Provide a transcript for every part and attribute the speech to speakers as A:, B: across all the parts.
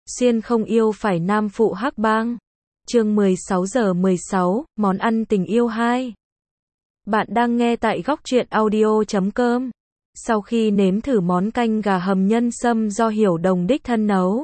A: Xuyên không yêu phải nam phụ hắc bang. Chương 16:16, món ăn tình yêu 2. Bạn đang nghe tại góc truyện audio.com. Sau khi nếm thử món canh gà hầm nhân sâm do Hiểu Đồng đích thân nấu,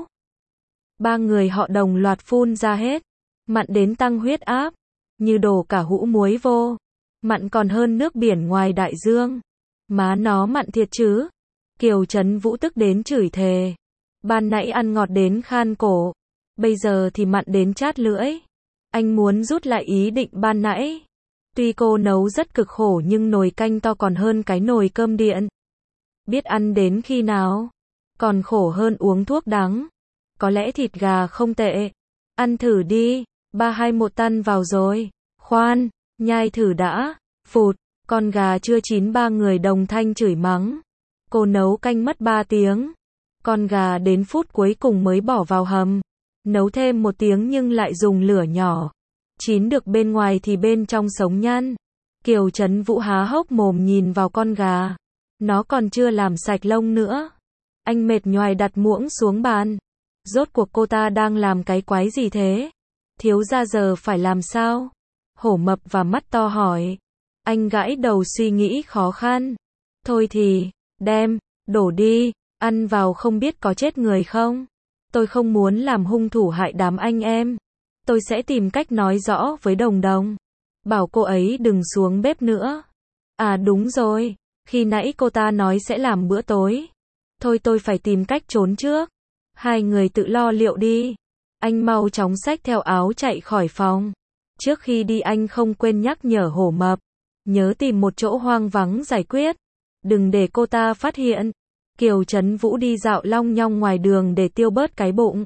A: ba người họ đồng loạt phun ra hết. Mặn đến tăng huyết áp, như đổ cả hũ muối vô. Mặn còn hơn nước biển ngoài đại dương. Má nó mặn thiệt chứ. Kiều Trấn Vũ tức đến chửi thề. Ban nãy ăn ngọt đến khan cổ, bây giờ thì mặn đến chát lưỡi. Anh muốn rút lại ý định ban nãy. Tuy cô nấu rất cực khổ nhưng nồi canh to còn hơn cái nồi cơm điện. Biết ăn đến khi nào? Còn khổ hơn uống thuốc đắng. Có lẽ thịt gà không tệ. Ăn thử đi. 3, 2, 1 tan vào rồi. Khoan, nhai thử đã. Phụt, con gà chưa chín ba người đồng thanh chửi mắng. Cô nấu canh mất 3 tiếng. Con gà đến phút cuối cùng mới bỏ vào hầm. Nấu thêm 1 tiếng nhưng lại dùng lửa nhỏ. Chín được bên ngoài thì bên trong sống nhăn. Kiều Trấn Vũ há hốc mồm nhìn vào con gà. Nó còn chưa làm sạch lông nữa. Anh mệt nhoài đặt muỗng xuống bàn. Rốt cuộc cô ta đang làm cái quái gì thế? Thiếu gia giờ phải làm sao? Hổ mập và mắt to hỏi. Anh gãi đầu suy nghĩ khó khăn. Thôi thì, đem, đổ đi, ăn vào không biết có chết người không? Tôi không muốn làm hung thủ hại đám anh em. Tôi sẽ tìm cách nói rõ với Đồng Đồng. Bảo cô ấy đừng xuống bếp nữa. À đúng rồi, khi nãy cô ta nói sẽ làm bữa tối. Thôi tôi phải tìm cách trốn trước. Hai người tự lo liệu đi. Anh mau chóng xách theo áo chạy khỏi phòng. Trước khi đi anh không quên nhắc nhở Hổ mập. Nhớ tìm một chỗ hoang vắng giải quyết. Đừng để cô ta phát hiện. Kiều Trấn Vũ đi dạo long nhong ngoài đường để tiêu bớt cái bụng.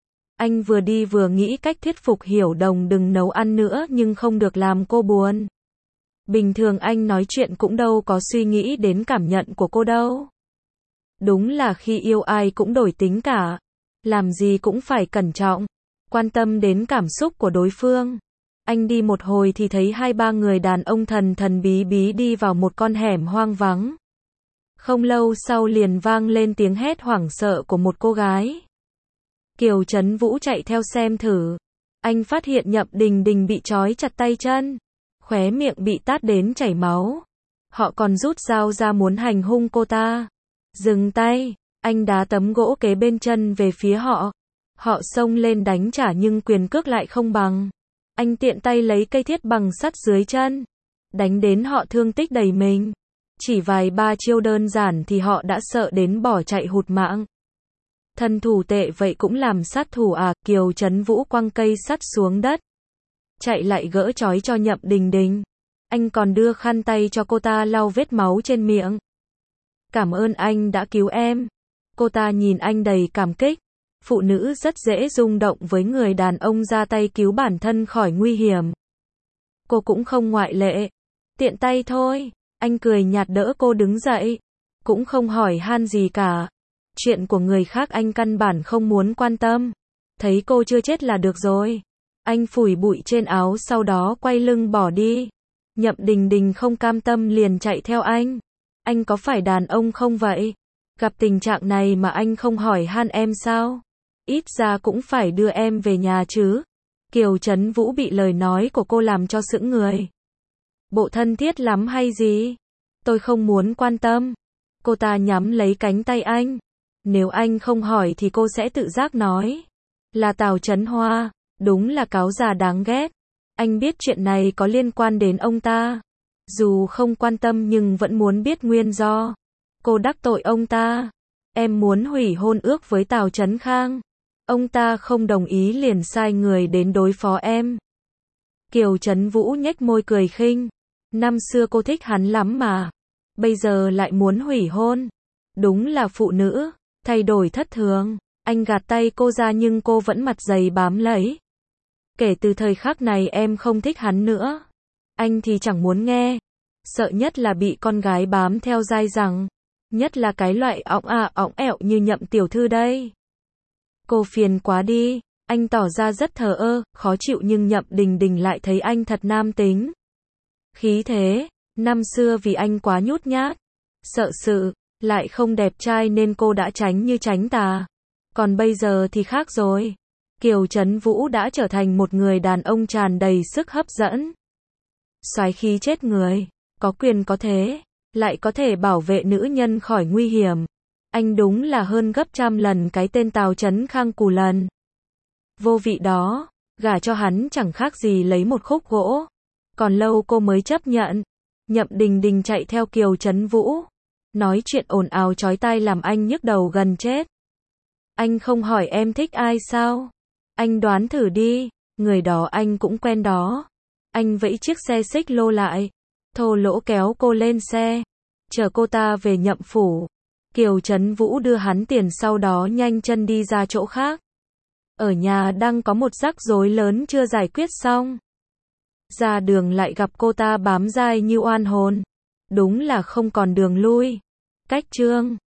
A: Anh vừa đi vừa nghĩ cách thuyết phục Hiểu Đồng đừng nấu ăn nữa nhưng không được làm cô buồn. Bình thường anh nói chuyện cũng đâu có suy nghĩ đến cảm nhận của cô đâu. Đúng là khi yêu ai cũng đổi tính cả. Làm gì cũng phải cẩn trọng, quan tâm đến cảm xúc của đối phương. Anh đi một hồi thì thấy 2-3 người đàn ông thần thần bí bí đi vào một con hẻm hoang vắng. Không lâu sau liền vang lên tiếng hét hoảng sợ của một cô gái. Kiều Trấn Vũ chạy theo xem thử. Anh phát hiện Nhậm Đình Đình bị trói chặt tay chân. Khóe miệng bị tát đến chảy máu. Họ còn rút dao ra muốn hành hung cô ta. Dừng tay. Anh đá tấm gỗ kế bên chân về phía họ. Họ xông lên đánh trả nhưng quyền cước lại không bằng. Anh tiện tay lấy cây thiết bằng sắt dưới chân. Đánh đến họ thương tích đầy mình. Chỉ vài 3 chiêu đơn giản thì họ đã sợ đến bỏ chạy hụt mạng. Thân thủ tệ vậy cũng làm sát thủ à? Kiều Trấn Vũ quăng cây sắt xuống đất. Chạy lại gỡ trói cho Nhậm Đình Đình. Anh còn đưa khăn tay cho cô ta lau vết máu trên miệng. Cảm ơn anh đã cứu em. Cô ta nhìn anh đầy cảm kích. Phụ nữ rất dễ rung động với người đàn ông ra tay cứu bản thân khỏi nguy hiểm. Cô cũng không ngoại lệ. Tiện tay thôi. Anh cười nhạt đỡ cô đứng dậy. Cũng không hỏi han gì cả. Chuyện của người khác anh căn bản không muốn quan tâm. Thấy cô chưa chết là được rồi. Anh phủi bụi trên áo sau đó quay lưng bỏ đi. Nhậm Đình Đình không cam tâm liền chạy theo anh. Anh có phải đàn ông không vậy? Gặp tình trạng này mà anh không hỏi han em sao? Ít ra cũng phải đưa em về nhà chứ. Kiều Trấn Vũ bị lời nói của cô làm cho sững người. Bộ thân thiết lắm hay gì? Tôi không muốn quan tâm. Cô ta nhắm lấy cánh tay anh. Nếu anh không hỏi thì cô sẽ tự giác nói. Là Tào Trấn Hoa. Đúng là cáo già đáng ghét. Anh biết chuyện này có liên quan đến ông ta. Dù không quan tâm nhưng vẫn muốn biết nguyên do. Cô đắc tội ông ta. Em muốn hủy hôn ước với Tào Trấn Khang. Ông ta không đồng ý liền sai người đến đối phó em. Kiều Trấn Vũ nhếch môi cười khinh. Năm xưa cô thích hắn lắm mà. Bây giờ lại muốn hủy hôn. Đúng là phụ nữ. Thay đổi thất thường. Anh gạt tay cô ra nhưng cô vẫn mặt dày bám lấy. Kể từ thời khắc này em không thích hắn nữa. Anh thì chẳng muốn nghe. Sợ nhất là bị con gái bám theo dai dẳng. Nhất là cái loại õng ẹo như Nhậm tiểu thư đây. Cô phiền quá đi. Anh tỏ ra rất thờ ơ, khó chịu nhưng Nhậm Đình Đình lại thấy anh thật nam tính. Khí thế. Năm xưa vì anh quá nhút nhát, sợ sự, lại không đẹp trai nên cô đã tránh như tránh tà. Còn bây giờ thì khác rồi. Kiều Trấn Vũ đã trở thành một người đàn ông tràn đầy sức hấp dẫn. Soái khí chết người, có quyền có thế, lại có thể bảo vệ nữ nhân khỏi nguy hiểm. Anh đúng là hơn gấp trăm lần cái tên Tào Chấn Khang Cù Lần. Vô vị đó, gả cho hắn chẳng khác gì lấy một khúc gỗ. Còn lâu cô mới chấp nhận. Nhậm Đình Đình chạy theo Kiều Trấn Vũ. Nói chuyện ồn ào chói tai làm anh nhức đầu gần chết. Anh không hỏi em thích ai sao? Anh đoán thử đi, người đó anh cũng quen đó. Anh vẫy chiếc xe xích lô lại, thô lỗ kéo cô lên xe, chở cô ta về Nhậm phủ. Kiều Trấn Vũ đưa hắn tiền sau đó nhanh chân đi ra chỗ khác. Ở nhà đang có một rắc rối lớn chưa giải quyết xong. Ra đường lại gặp cô ta bám dai như oan hồn. Đúng là không còn đường lui. Cách chương